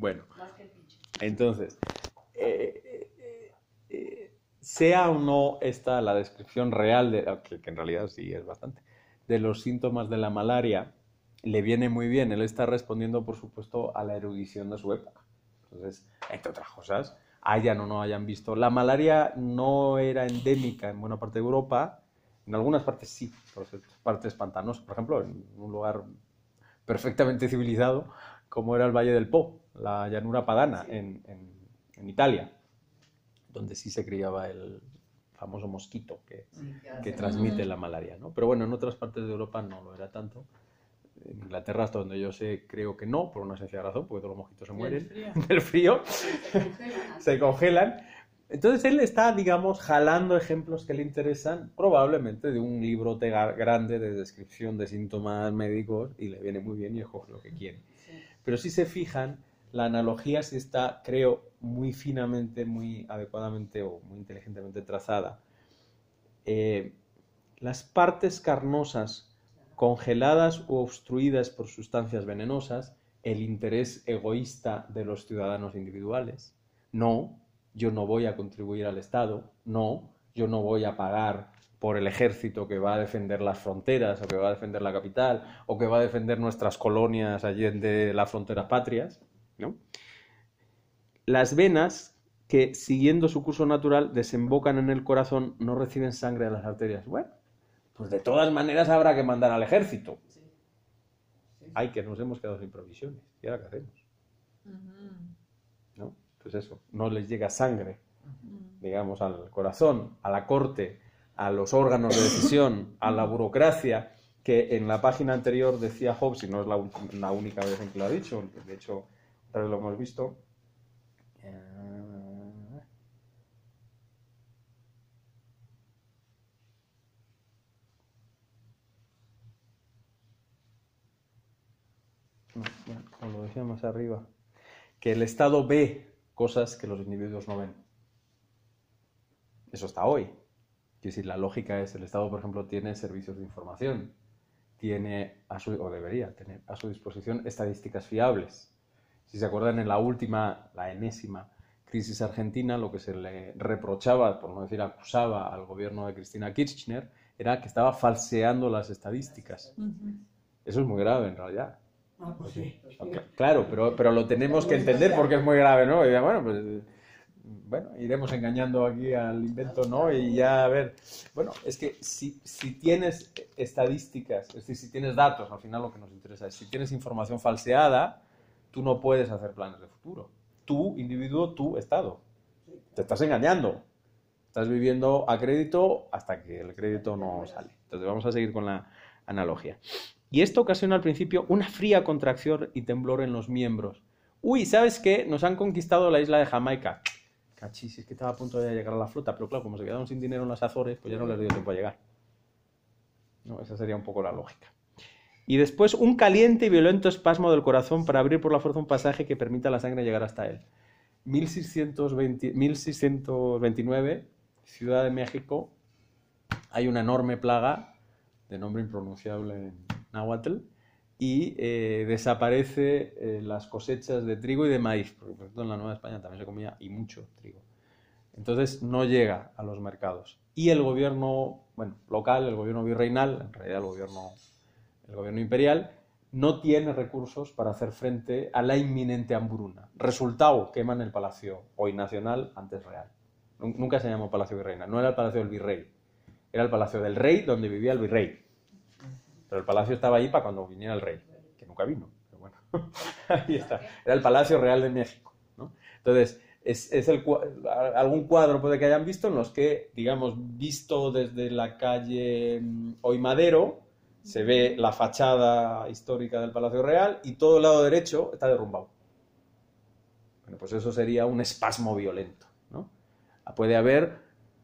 Bueno, entonces, sea o no esta la descripción real, que en realidad sí es bastante, de los síntomas de la malaria, le viene muy bien. Él está respondiendo, por supuesto, a la erudición de su época. Entonces, entre otras cosas, hayan o no hayan visto, la malaria no era endémica en buena parte de Europa, en algunas partes sí, por partes pantanosas, por ejemplo, en un lugar perfectamente civilizado, como era el Valle del Po, la llanura padana en Italia, donde sí se criaba el famoso mosquito que transmite la malaria, ¿no? Pero bueno, en otras partes de Europa no lo era tanto. En Inglaterra, hasta donde yo sé, creo que no, por una sencilla razón, porque todos los mosquitos se mueren del frío, se congelan. Entonces él está, digamos, jalando ejemplos que le interesan, probablemente de un libro grande de descripción de síntomas médicos, y le viene muy bien y escoge lo que quiere. Pero si se fijan, la analogía sí está, creo, muy finamente, muy adecuadamente o muy inteligentemente trazada. Las partes carnosas congeladas o obstruidas por sustancias venenosas, el interés egoísta de los ciudadanos individuales. No, yo no voy a contribuir al Estado. No, yo no voy a pagar por el ejército que va a defender las fronteras, o que va a defender la capital, o que va a defender nuestras colonias allende las fronteras patrias, ¿no? Las venas que, siguiendo su curso natural, desembocan en el corazón, no reciben sangre de las arterias. Bueno, pues de todas maneras habrá que mandar al ejército. Ay, que nos hemos quedado sin provisiones. ¿Y ahora qué hacemos? ¿No? Pues eso, no les llega sangre, digamos, al corazón, a la corte, a los órganos de decisión, a la burocracia, que en la página anterior decía Hobbes, y no es la única vez en que lo ha dicho, de hecho, otra vez lo hemos visto. Bueno, como lo decía más arriba, que el Estado ve cosas que los individuos no ven. Eso está hoy. Quiero decir, la lógica es, el Estado, por ejemplo, tiene servicios de información, tiene, o debería tener, a su disposición estadísticas fiables. Si se acuerdan, en la enésima crisis argentina, lo que se le reprochaba, por no decir acusaba al gobierno de Cristina Kirchner, era que estaba falseando las estadísticas. Eso es muy grave, en realidad. Pues sí. Claro, pero lo tenemos que entender porque es muy grave, ¿no? Y bueno, pues iremos engañando aquí al invento, ¿no? Y ya a ver, bueno, es que si tienes estadísticas, es decir, si tienes datos, al final lo que nos interesa es, si tienes información falseada, tú no puedes hacer planes de futuro. Tú, individuo, tú, Estado. Te estás engañando. Estás viviendo a crédito hasta que el crédito no sale. Entonces vamos a seguir con la analogía. Y esto ocasiona al principio una fría contracción y temblor en los miembros. Uy, ¿sabes qué? Nos han conquistado la isla de Jamaica. Cachis, es que estaba a punto de llegar a la flota, pero claro, como se quedaron sin dinero en las Azores, pues ya no les dio tiempo a llegar. No, esa sería un poco la lógica. Y después un caliente y violento espasmo del corazón para abrir por la fuerza un pasaje que permita a la sangre llegar hasta él. 1629, Ciudad de México, hay una enorme plaga de nombre impronunciable en náhuatl y desaparece las cosechas de trigo y de maíz, porque por ejemplo en la Nueva España también se comía y mucho trigo. Entonces no llega a los mercados. Y el gobierno, local, el gobierno virreinal, en realidad el gobierno imperial, no tiene recursos para hacer frente a la inminente hambruna. Resultado, queman el palacio, hoy nacional, antes real. Nunca se llamó Palacio Virreinal, no era el Palacio del Virrey, era el Palacio del Rey donde vivía el virrey. Pero el palacio estaba ahí para cuando viniera el rey, que nunca vino, pero bueno, ahí está. Era el Palacio Real de México, ¿no? Entonces, algún cuadro puede que hayan visto en los que, digamos, visto desde la calle Hoy Madero, se ve la fachada histórica del Palacio Real y todo el lado derecho está derrumbado. Bueno, pues eso sería un espasmo violento, ¿no? Puede haber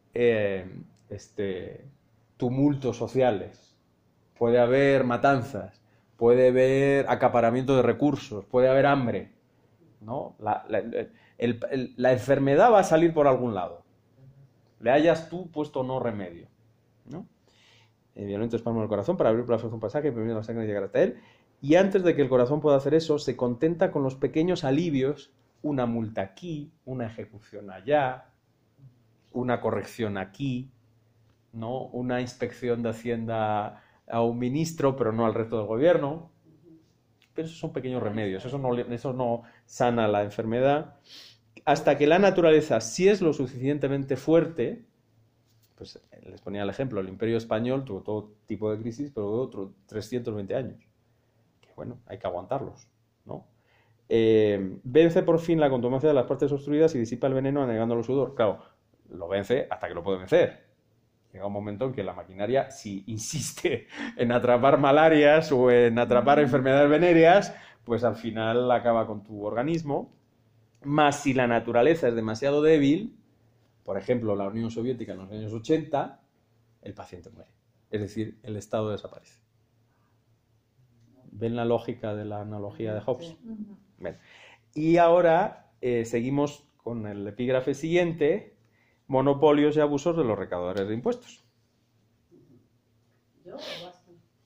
tumultos sociales, puede haber matanzas, puede haber acaparamiento de recursos, puede haber hambre, ¿no? La enfermedad va a salir por algún lado. Le hayas tú puesto no remedio, ¿no? Violento espasmo del corazón para abrir por la fuerza un pasaje y permitir a la sangre llegar hasta él. Y antes de que el corazón pueda hacer eso, se contenta con los pequeños alivios, una multa aquí, una ejecución allá, una corrección aquí, ¿no? Una inspección de Hacienda a un ministro, pero no al resto del gobierno. Pero esos son pequeños remedios, eso no sana la enfermedad. Hasta que la naturaleza, si es lo suficientemente fuerte, pues les ponía el ejemplo, el Imperio Español tuvo todo tipo de crisis, pero duró otros 320 años. Que bueno, hay que aguantarlos, ¿no? Vence por fin la contumacia de las partes obstruidas y disipa el veneno anegándolo sudor. Claro, lo vence hasta que lo puede vencer. Llega un momento en que la maquinaria, si insiste en atrapar malarias o en atrapar enfermedades venéreas, pues al final acaba con tu organismo. Más si la naturaleza es demasiado débil, por ejemplo, la Unión Soviética en los años 80, el paciente muere. Es decir, el estado desaparece. ¿Ven la lógica de la analogía de Hobbes? Bien. Y ahora seguimos con el epígrafe siguiente: monopolios y abusos de los recaudadores de impuestos. Yo basta.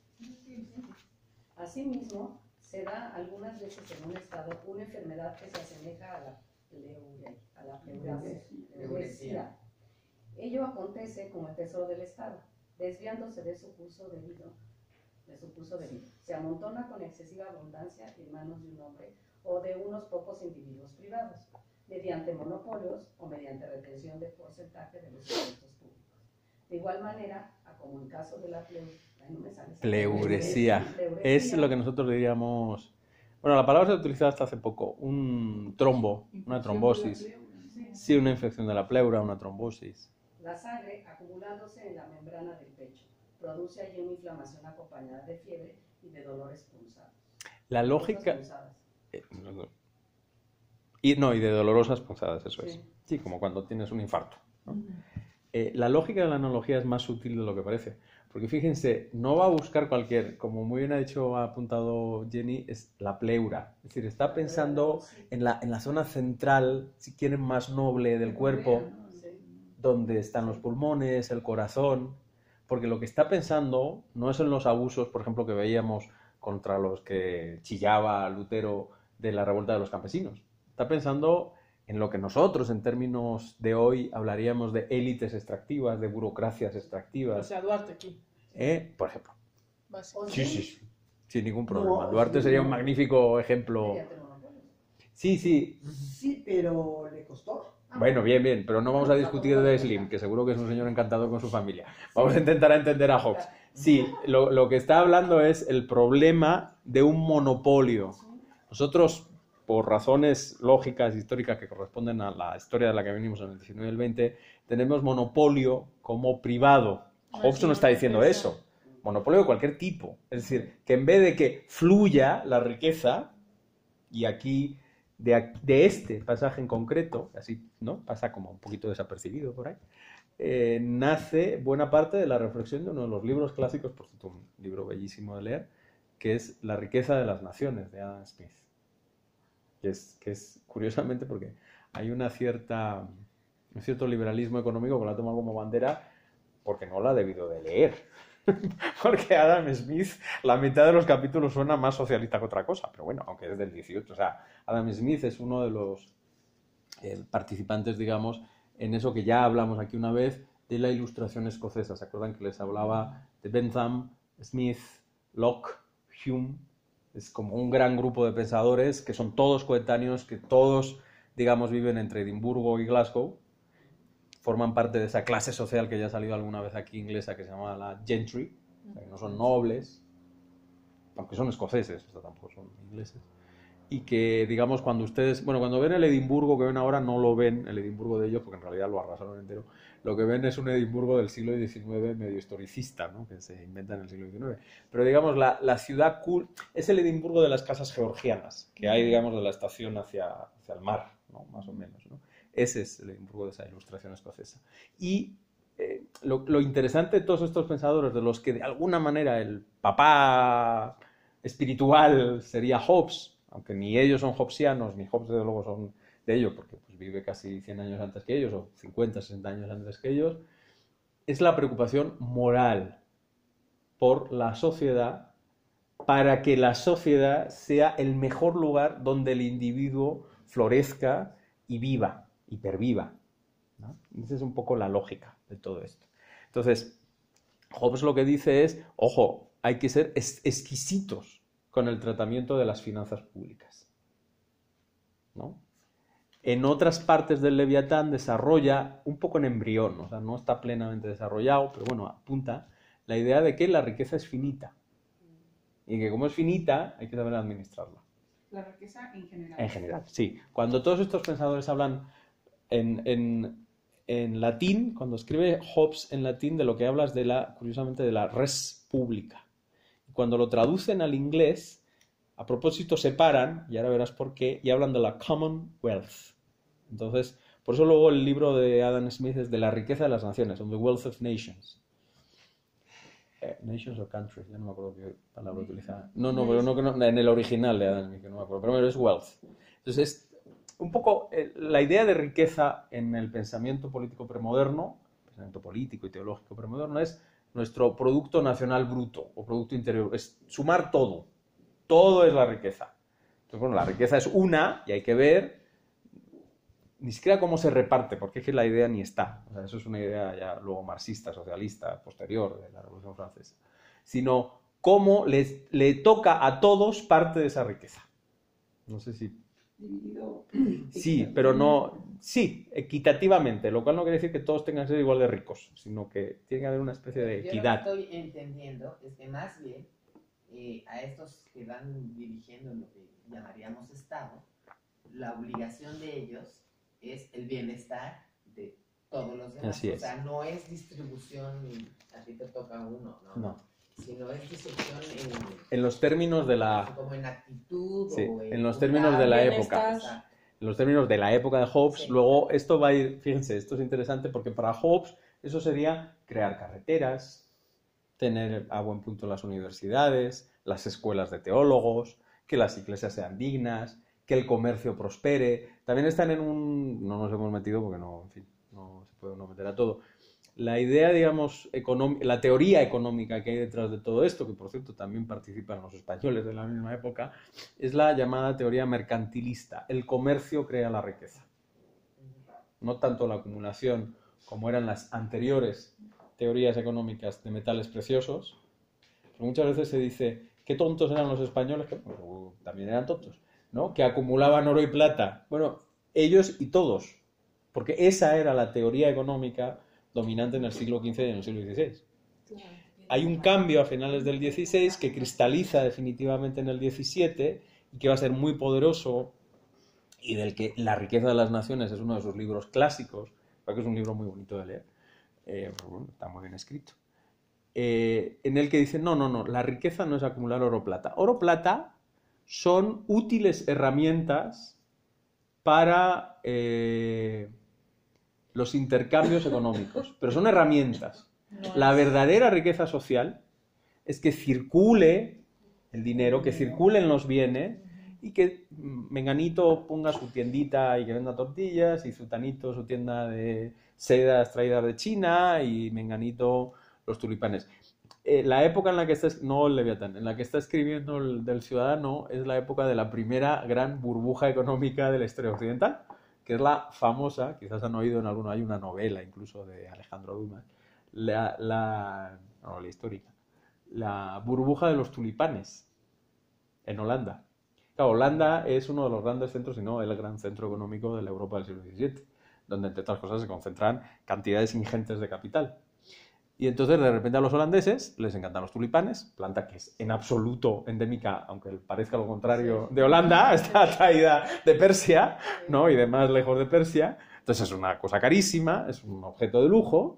Asimismo, se da algunas veces en un estado una enfermedad que se asemeja a la pleuresía. Ello acontece con el tesoro del estado, desviándose de su curso debido. Se amontona con excesiva abundancia en manos de un hombre o de unos pocos individuos privados, mediante monopolios o mediante retención de porcentaje de los impuestos públicos. De igual manera, como en caso de la pleuresía, es lo que nosotros diríamos, bueno, la palabra se ha utilizado hasta hace poco, un trombo, una trombosis, sí, una infección de la pleura, una trombosis. La sangre acumulándose en la membrana del pecho produce allí una inflamación acompañada de fiebre y de dolores punzados. La lógica... Y de dolorosas punzadas, eso es. Sí, como cuando tienes un infarto, ¿no? La lógica de la analogía es más sutil de lo que parece. Porque fíjense, no va a buscar cualquier, como muy bien ha apuntado Jenny, es la pleura. Es decir, está pensando en la zona central, si quieren, más noble del cuerpo, donde están los pulmones, el corazón. Porque lo que está pensando no es en los abusos, por ejemplo, que veíamos contra los que chillaba Lutero de la revuelta de los campesinos. Está pensando en lo que nosotros, en términos de hoy, hablaríamos de élites extractivas, de burocracias extractivas. O sea, Duarte aquí. Por ejemplo. Sí, sin ningún problema. Duarte sería un magnífico ejemplo. Sí. Sí, pero le costó. Bueno, bien, pero no vamos a discutir de Slim, que seguro que es un señor encantador con su familia. Vamos a intentar entender a Hobbes. Sí, lo que está hablando es el problema de un monopolio. Nosotros, por razones lógicas, históricas, que corresponden a la historia de la que venimos en el 19 y el 20, tenemos monopolio como privado. Hobbes no está diciendo eso. Monopolio de cualquier tipo. Es decir, que en vez de que fluya la riqueza, y aquí... De este pasaje en concreto, así, ¿no? Pasa como un poquito desapercibido por ahí, nace buena parte de la reflexión de uno de los libros clásicos, por cierto, un libro bellísimo de leer, que es La riqueza de las naciones, de Adam Smith. Que es curiosamente porque hay un cierto liberalismo económico que la toma como bandera porque no la ha debido de leer. Porque Adam Smith, la mitad de los capítulos suena más socialista que otra cosa, pero bueno, aunque es del 18, o sea, Adam Smith es uno de los participantes, digamos, en eso que ya hablamos aquí una vez, de la Ilustración escocesa. ¿Se acuerdan que les hablaba de Bentham, Smith, Locke, Hume? Es como un gran grupo de pensadores que son todos coetáneos, que todos, digamos, viven entre Edimburgo y Glasgow. Forman parte de esa clase social que ya ha salido alguna vez aquí inglesa, que se llama la gentry, o sea, que no son nobles, aunque son escoceses, o sea, tampoco son ingleses, y que, digamos, cuando ven el Edimburgo que ven ahora, no lo ven, el Edimburgo de ellos, porque en realidad lo arrasaron entero, lo que ven es un Edimburgo del siglo XIX medio historicista, ¿no? Que se inventa en el siglo XIX. Pero, digamos, la ciudad cool es el Edimburgo de las casas georgianas, que hay, digamos, de la estación hacia el mar, ¿no? Más o menos, ¿no? Ese es el Edimburgo de esa Ilustración escocesa. Y lo interesante de todos estos pensadores, de los que de alguna manera el papá espiritual sería Hobbes, aunque ni ellos son hobbesianos, ni Hobbes desde luego son de ellos, porque pues, vive casi 100 años antes que ellos, o 50, 60 años antes que ellos, es la preocupación moral por la sociedad para que la sociedad sea el mejor lugar donde el individuo florezca y viva, y perviva, ¿no? Esa es un poco la lógica de todo esto. Entonces, Hobbes lo que dice es, ojo, hay que ser exquisitos con el tratamiento de las finanzas públicas, ¿no? En otras partes del Leviatán desarrolla un poco en embrión, o sea, no está plenamente desarrollado, pero bueno, apunta la idea de que la riqueza es finita y que como es finita hay que saber administrarla. La riqueza en general. En general, sí. Cuando todos estos pensadores hablan en latín, cuando escribe Hobbes en latín, de lo que hablas curiosamente, de la res pública. Cuando lo traducen al inglés, a propósito separan, y ahora verás por qué, y hablan de la Commonwealth. Entonces, por eso luego el libro de Adam Smith es de la riqueza de las naciones, on the wealth of nations. Nations or countries, ya no me acuerdo qué palabra utilizaba. No, pero no, en el original de Adam Smith, que no me acuerdo, pero es wealth. Entonces, es un poco la idea de riqueza en el pensamiento político premoderno, pensamiento político y teológico premoderno, es nuestro producto nacional bruto o producto interior, es sumar todo. Todo es la riqueza. Entonces, bueno, la riqueza es una y hay que ver ni siquiera cómo se reparte, porque es que la idea ni está. O sea, eso es una idea ya luego marxista, socialista, posterior de la Revolución Francesa. Sino cómo le toca a todos parte de esa riqueza. No sé si... Dividido. Sí, pero no... Sí, equitativamente, lo cual no quiere decir que todos tengan que ser igual de ricos, sino que tiene que haber una especie de equidad. Yo lo que estoy entendiendo es que más bien a estos que van dirigiendo lo que llamaríamos Estado, la obligación de ellos es el bienestar de todos los demás. Así es. O sea, no es distribución, a ti te toca uno, ¿no? No. Sino es distribución en los términos de la... como en actitud Sí, o en los términos de la época. Exacto. En los términos de la época de Hobbes, Sí. luego esto va a ir, fíjense, esto es interesante porque para Hobbes eso sería crear carreteras, tener a buen punto las universidades, las escuelas de teólogos, que las iglesias sean dignas, que el comercio prospere. También están en un... No nos hemos metido porque no, en fin, no se puede uno meter a todo. La idea, digamos, la teoría económica que hay detrás de todo esto, que por cierto también participan los españoles de la misma época, es la llamada teoría mercantilista. El comercio crea la riqueza. No tanto la acumulación como eran las anteriores teorías económicas de metales preciosos. Pero muchas veces se dice, qué tontos eran los españoles, que también eran tontos, ¿no? Que acumulaban oro y plata. Bueno, ellos y todos, porque esa era la teoría económica dominante en el siglo XV y en el siglo XVI. Hay un cambio a finales del XVI que cristaliza definitivamente en el XVII y que va a ser muy poderoso y del que La riqueza de las naciones es uno de sus libros clásicos, porque es un libro muy bonito de leer, bueno, está muy bien escrito, en el que dice, no, la riqueza no es acumular oro-plata. Oro-plata son útiles herramientas para los intercambios económicos, pero son herramientas. La verdadera riqueza social es que circule el dinero, que circulen los bienes y que Menganito ponga su tiendita y que venda tortillas y Zutanito su tienda de sedas traídas de China y Menganito los tulipanes. La época en la que está, no el Leviatán, en la que está escribiendo el del Ciudadano es la época de la primera gran burbuja económica de la historia occidental, que es la famosa, quizás han oído en alguno, hay una novela incluso de Alejandro Dumas, la histórica, la burbuja de los tulipanes en Holanda. Claro, Holanda es uno de los grandes centros, si no el gran centro económico de la Europa del siglo XVII, donde entre otras cosas se concentran cantidades ingentes de capital. Y entonces de repente a los holandeses les encantan los tulipanes, planta que es en absoluto endémica, aunque parezca lo contrario, de Holanda, está traída de Persia, ¿no? Y de más lejos de Persia. Entonces es una cosa carísima, es un objeto de lujo,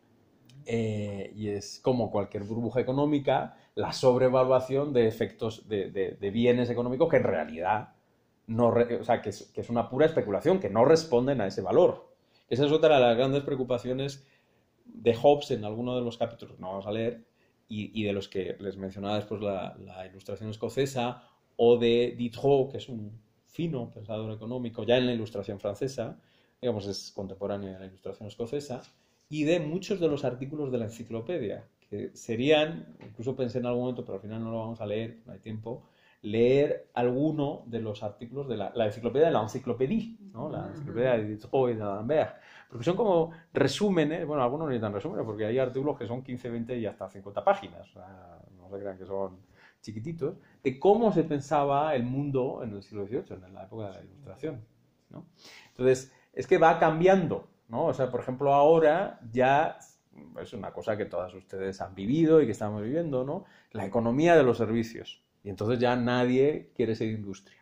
y es como cualquier burbuja económica, la sobrevaluación de efectos de bienes económicos que en realidad no, o sea, que es una pura especulación, que no responden a ese valor. Esa es otra de las grandes preocupaciones de Hobbes en alguno de los capítulos que no vamos a leer y de los que les mencionaba después la Ilustración escocesa, o de Diderot, que es un fino pensador económico ya en la Ilustración francesa, digamos es contemporáneo de la Ilustración escocesa, y de muchos de los artículos de la enciclopedia, serían, incluso pensé en algún momento, pero al final no lo vamos a leer, no hay tiempo, leer alguno de los artículos de la enciclopedia de la enciclopedia, ¿no? La enciclopedia de Diderot y de D'Alembert, porque son como resúmenes, bueno, algunos no necesitan resúmenes, porque hay artículos que son 15, 20 y hasta 50 páginas, o sea, no se crean que son chiquititos, de cómo se pensaba el mundo en el siglo XVIII, en la época de la Ilustración, ¿no? Entonces, es que va cambiando, ¿no? O sea, por ejemplo, ahora ya es una cosa que todas ustedes han vivido y que estamos viviendo, ¿no? La economía de los servicios. Y entonces ya nadie quiere ser industria.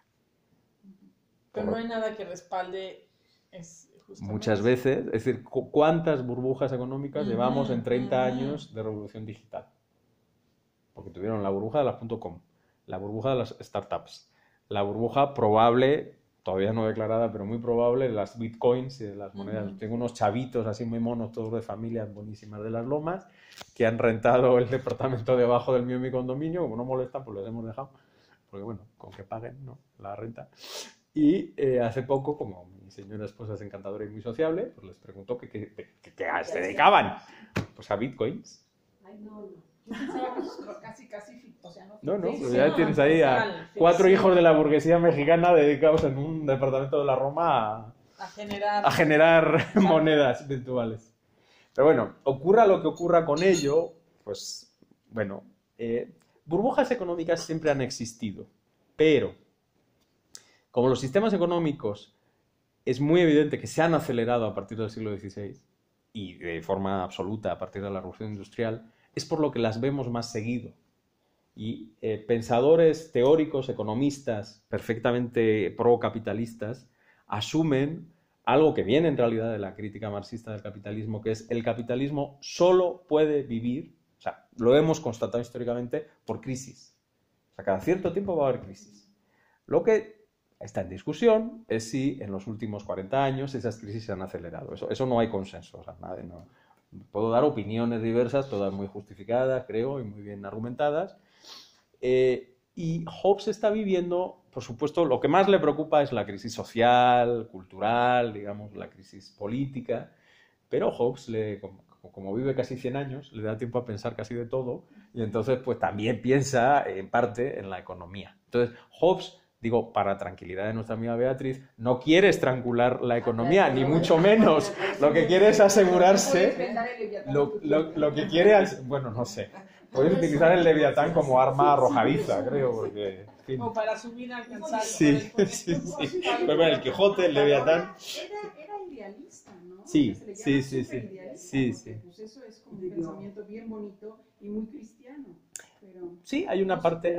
Pero no hay nada que respalde Muchas veces, es decir, ¿cuántas burbujas económicas llevamos en 30 años de revolución digital? Porque tuvieron la burbuja de las .com, la burbuja de las startups, la burbuja probable, todavía no declarada, pero muy probable, de las bitcoins y de las monedas. Tengo unos chavitos así muy monos, todos de familias buenísimas de Las Lomas, que han rentado el departamento debajo del mío en mi condominio. Como no molestan, pues les hemos dejado, porque bueno, con que paguen, ¿no?, la renta. Y hace poco, como mi señora esposa es encantadora y muy sociable, pues les preguntó que se dedicaban, pues a bitcoins. Ay, no. Yo pensaba que eso era casi, o sea, no. No, pues ya tienes ahí a 4 hijos de la burguesía mexicana dedicados en un departamento de la Roma a generar monedas virtuales. Pero bueno, ocurra lo que ocurra con ello, pues bueno, burbujas económicas siempre han existido, pero como los sistemas económicos es muy evidente que se han acelerado a partir del siglo XVI y de forma absoluta a partir de la Revolución Industrial, es por lo que las vemos más seguido. Y pensadores teóricos, economistas, perfectamente pro-capitalistas, asumen algo que viene en realidad de la crítica marxista del capitalismo, que es el capitalismo solo puede vivir, o sea, lo hemos constatado históricamente, por crisis. O sea, cada cierto tiempo va a haber crisis. Lo que está en discusión es si en los últimos 40 años esas crisis se han acelerado. Eso no hay consenso, o sea, no. Puedo dar opiniones diversas, todas muy justificadas, creo, y muy bien argumentadas. Y Hobbes está viviendo, por supuesto, lo que más le preocupa es la crisis social, cultural, digamos, la crisis política, pero Hobbes, como vive casi 100 años, le da tiempo a pensar casi de todo, y entonces pues también piensa en parte en la economía. Entonces, Hobbes, digo, para tranquilidad de nuestra amiga Beatriz, no quiere estrangular la economía, ni mucho menos. Lo que quiere es asegurarse. Lo que quiere es. Bueno, no sé. Puedes utilizar el Leviatán como arma arrojadiza, creo, porque. En fin. O para subir a alcanzarlo. Sí. Pero bueno, el Quijote, el Leviatán. Era idealista, ¿no? Sí. Pues eso es como un pensamiento bien bonito y muy cristiano. Pero Sí, hay una parte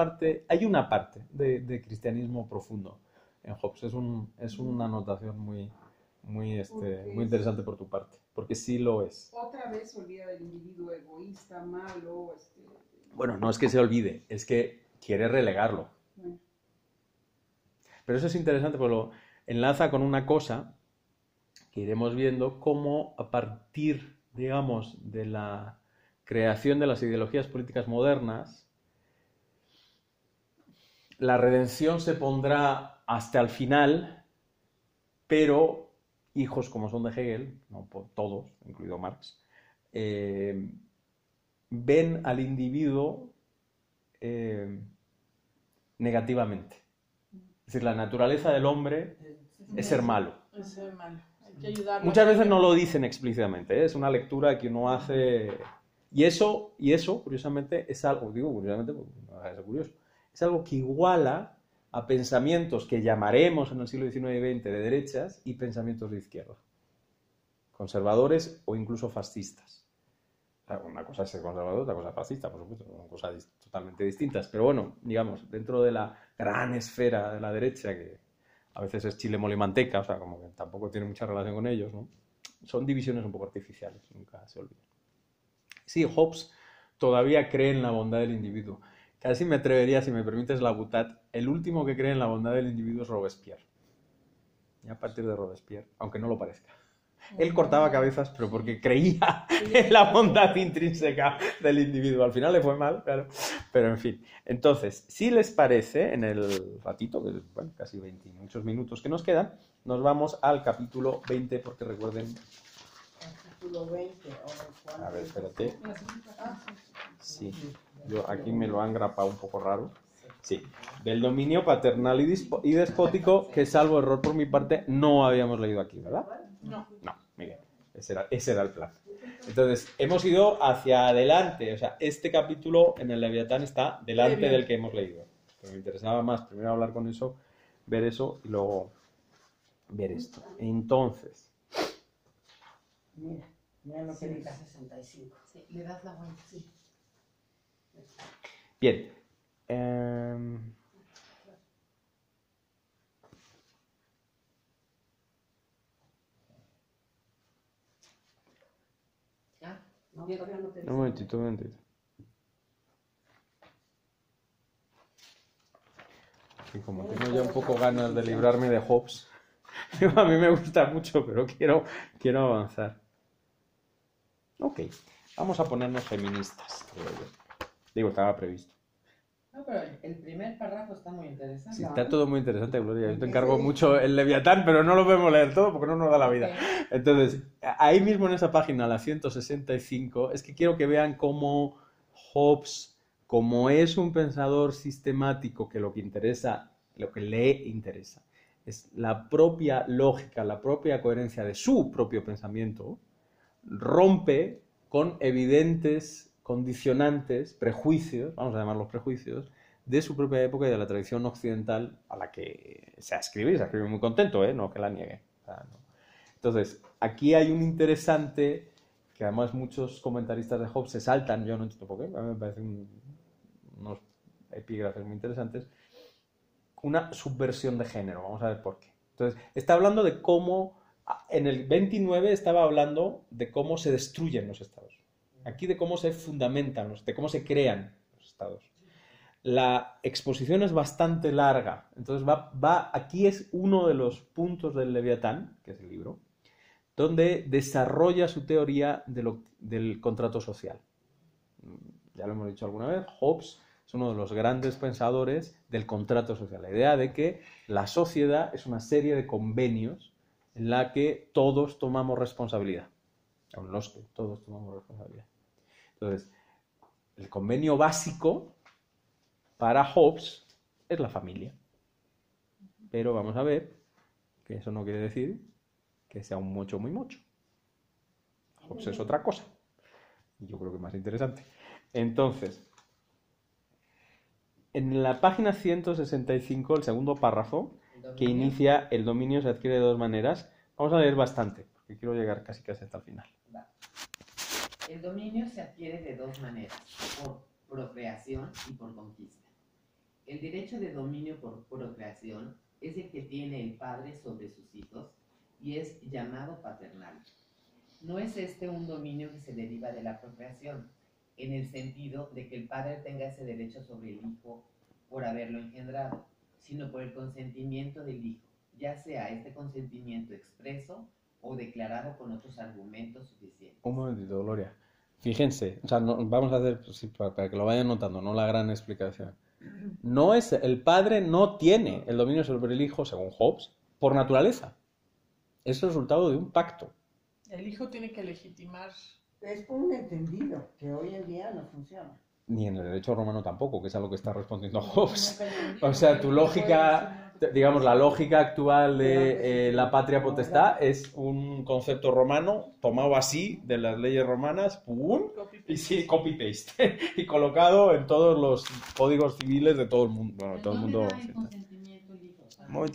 de cristianismo profundo en Hobbes. Es una anotación muy interesante por tu parte, porque sí lo es. Otra vez olvida del individuo egoísta, malo. Bueno, no es que se olvide, es que quiere relegarlo. Bueno. Pero eso es interesante porque lo enlaza con una cosa que iremos viendo, cómo a partir, digamos, de la creación de las ideologías políticas modernas, la redención se pondrá hasta el final, pero hijos como son de Hegel, no todos, incluido Marx, ven al individuo negativamente. Es decir, la naturaleza del hombre es ser malo. Es ser malo. Hay que ayudarlo. Muchas veces no lo dicen explícitamente, ¿eh? Es una lectura que uno hace. Y eso, curiosamente, es algo, digo curiosamente porque no es curioso, es algo que iguala a pensamientos que llamaremos en el siglo XIX y XX de derechas y pensamientos de izquierda, conservadores o incluso fascistas. Una cosa es ser conservador, otra cosa es fascista, por supuesto, son cosas totalmente distintas, pero bueno, digamos, dentro de la gran esfera de la derecha, que a veces es chile, mole y manteca, o sea, como que tampoco tiene mucha relación con ellos, ¿no? Son divisiones un poco artificiales, nunca se olviden. Sí, Hobbes todavía cree en la bondad del individuo. Casi me atrevería, si me permites la butad, el último que cree en la bondad del individuo es Robespierre. Y a partir de Robespierre, aunque no lo parezca. Él cortaba cabezas, pero porque creía en la bondad intrínseca del individuo. Al final le fue mal, claro. Pero en fin. Entonces, si les parece, en el ratito, que bueno, casi 20 y muchos minutos que nos quedan, nos vamos al capítulo 20, porque recuerden capítulo 20. A ver, espérate. Ah, Sí, yo aquí me lo han grapado un poco raro. Sí, del dominio paternal y despótico, que salvo error por mi parte, no habíamos leído aquí, ¿verdad? No. No, Miguel, ese era el plan. Entonces, hemos ido hacia adelante, o sea, este capítulo en el Leviatán está delante Previo. del que hemos leído. Pero me interesaba más primero hablar con eso, ver eso y luego ver esto. Entonces, mira, mira lo que dice. 65. Sí, le das la vuelta. Sí. bien. ¿Ya? No, todavía no te Un momentito, un momentito. Y como tengo ya un poco ganas de librarme de Hobbes, a mí me gusta mucho, pero quiero avanzar. Ok, vamos a ponernos feministas, creo yo. Digo, estaba previsto. No, pero el primer párrafo está muy interesante. Sí, está todo muy interesante, Gloria. Yo te encargo mucho el Leviatán, pero no lo podemos leer todo porque no nos da la vida. Entonces, ahí mismo en esa página, la 165, es que quiero que vean cómo Hobbes, como es un pensador sistemático, que lo que interesa, lo que le interesa, es la propia lógica, la propia coherencia de su propio pensamiento, rompe con evidentes condicionantes, prejuicios, vamos a llamarlos prejuicios, de su propia época y de la tradición occidental a la que se escribe muy contento, no que la niegue. O sea, no. Entonces, aquí hay un interesante, que además muchos comentaristas de Hobbes se saltan, yo no entiendo por qué, a mí me parecen unos epígrafes muy interesantes, una subversión de género, vamos a ver por qué. Entonces, está hablando de cómo, en el 29 estaba hablando de cómo se destruyen los estados. Aquí de cómo se fundamentan, de cómo se crean los estados. La exposición es bastante larga, entonces aquí es uno de los puntos del Leviatán, que es el libro, donde desarrolla su teoría del contrato social. Ya lo hemos dicho alguna vez, Hobbes es uno de los grandes pensadores del contrato social, la idea de que la sociedad es una serie de convenios en la que todos tomamos responsabilidad, en los que todos tomamos responsabilidad. Entonces, el convenio básico para Hobbes es la familia. Pero vamos a ver que eso no quiere decir que sea un mocho muy mocho. Hobbes es otra cosa. Y yo creo que más interesante. Entonces, en la página 165, el segundo párrafo, que inicia el dominio se adquiere de dos maneras, vamos a leer bastante, porque quiero llegar casi hasta el final. El dominio se adquiere de dos maneras, por procreación y por conquista. El derecho de dominio por procreación es el que tiene el padre sobre sus hijos y es llamado paternal. No es este un dominio que se deriva de la procreación, en el sentido de que el padre tenga ese derecho sobre el hijo por haberlo engendrado, sino por el consentimiento del hijo, ya sea este consentimiento expreso o declarado con otros argumentos suficientes. Un momentito, Gloria. Fíjense, o sea, vamos a hacer, para que lo vayan notando, no la gran explicación. El padre no tiene el dominio sobre el hijo, según Hobbes, por naturaleza. Es el resultado de un pacto. El hijo tiene que legitimar. Es por un entendido, que hoy en día no funciona. Ni en el derecho romano tampoco, que es a lo que está respondiendo Hobbes. O sea, tu lógica, digamos, la lógica actual de la patria potestad es un concepto romano tomado así de las leyes romanas, ¡pum! Y sí, copy-paste, y colocado en todos los códigos civiles de todo el mundo. Bueno, todo el mundo.